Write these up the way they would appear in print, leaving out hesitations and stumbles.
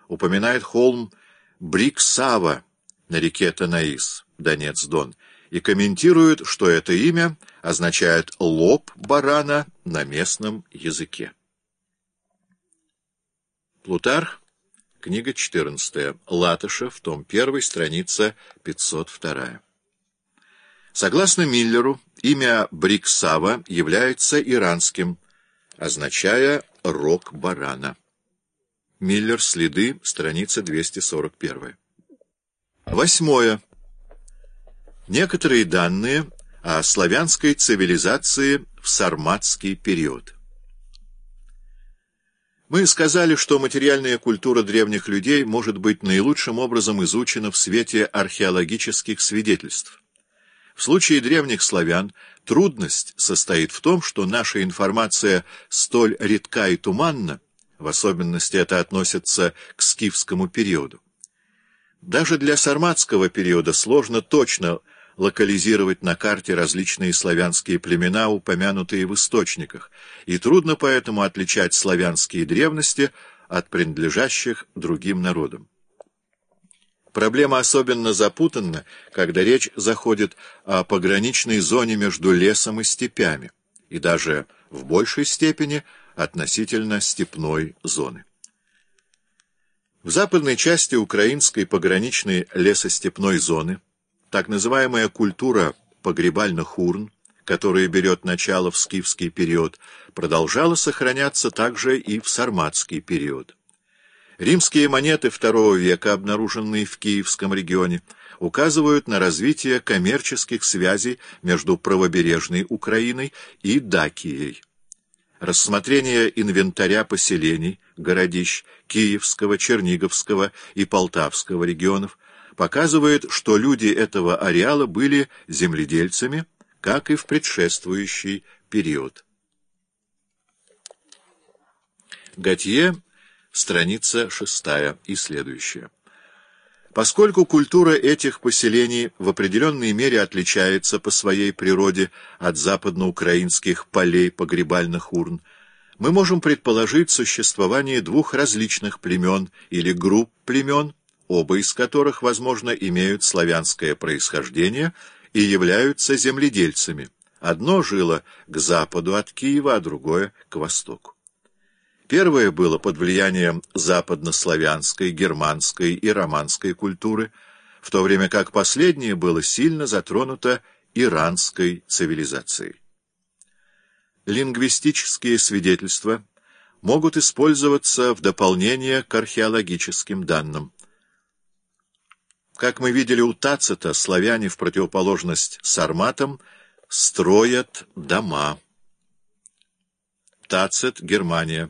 упоминает холм Бриксава на реке Танаис, Донец-Дон, и комментирует, что это имя означает «лоб барана» на местном языке. Плутарх, книга 14, Латышев, том 1, страница 502. Согласно Миллеру, имя Бриксава является иранским, означая «рог барана». Миллер, следы, страница 241. 8. Некоторые данные о славянской цивилизации в сарматский период. Мы сказали, что материальная культура древних людей может быть наилучшим образом изучена в свете археологических свидетельств. В случае древних славян трудность состоит в том, что наша информация столь редка и туманна, в особенности это относится к скифскому периоду. Даже для сарматского периода сложно точно локализировать на карте различные славянские племена, упомянутые в источниках, и трудно поэтому отличать славянские древности от принадлежащих другим народам. Проблема особенно запутанна, когда речь заходит о пограничной зоне между лесом и степями, и даже в большей степени относительно степной зоны. В западной части украинской пограничной лесостепной зоны так называемая культура погребальных урн, которая берет начало в скифский период, продолжала сохраняться также и в сарматский период. Римские монеты II века, обнаруженные в Киевском регионе, указывают на развитие коммерческих связей между правобережной Украиной и Дакией. Рассмотрение инвентаря поселений, городищ Киевского, Черниговского и Полтавского регионов показывает, что люди этого ареала были земледельцами, как и в предшествующий период. Готье, страница 6 и следующая. Поскольку культура этих поселений в определенной мере отличается по своей природе от западноукраинских полей погребальных урн, мы можем предположить существование двух различных племен или групп племен, оба из которых, возможно, имеют славянское происхождение и являются земледельцами. Одно жило к западу от Киева, а другое — к востоку. Первое было под влиянием западнославянской, германской и романской культуры, в то время как последнее было сильно затронуто иранской цивилизацией. Лингвистические свидетельства могут использоваться в дополнение к археологическим данным. Как мы видели у Тацита, славяне в противоположность сарматам строят дома. Тацит, Германия.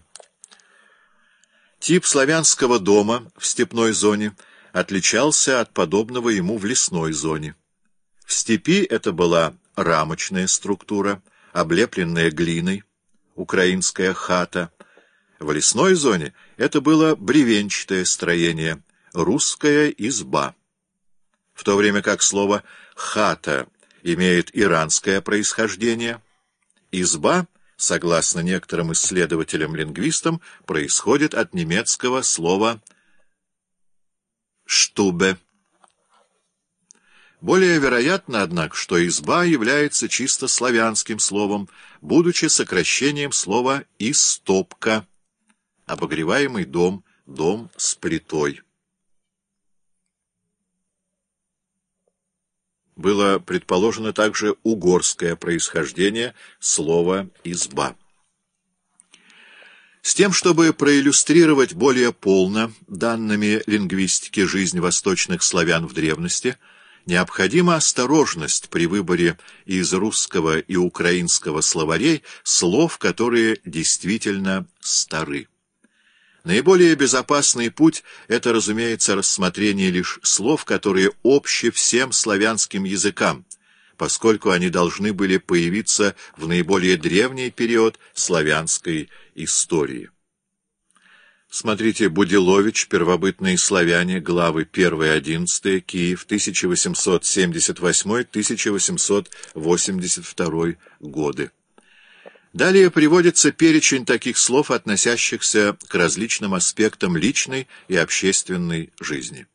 Тип славянского дома в степной зоне отличался от подобного ему в лесной зоне. В степи это была рамочная структура, облепленная глиной, украинская хата. В лесной зоне это было бревенчатое строение, русская изба. В то время как слово «хата» имеет иранское происхождение, изба, согласно некоторым исследователям-лингвистам, происходит от немецкого слова «штубе». Более вероятно, однако, что изба является чисто славянским словом, будучи сокращением слова «истопка», обогреваемый дом, дом с плитой. Было предположено также угорское происхождение слова «изба». С тем, чтобы проиллюстрировать более полно данными лингвистики жизнь восточных славян в древности, необходима осторожность при выборе из русского и украинского словарей слов, которые действительно стары. Наиболее безопасный путь — это, разумеется, рассмотрение лишь слов, которые общи всем славянским языкам, поскольку они должны были появиться в наиболее древний период славянской истории. Смотрите Будилович, «Первобытные славяне», главы 1-11, Киев, 1878-1882 годы. Далее приводится перечень таких слов, относящихся к различным аспектам личной и общественной жизни.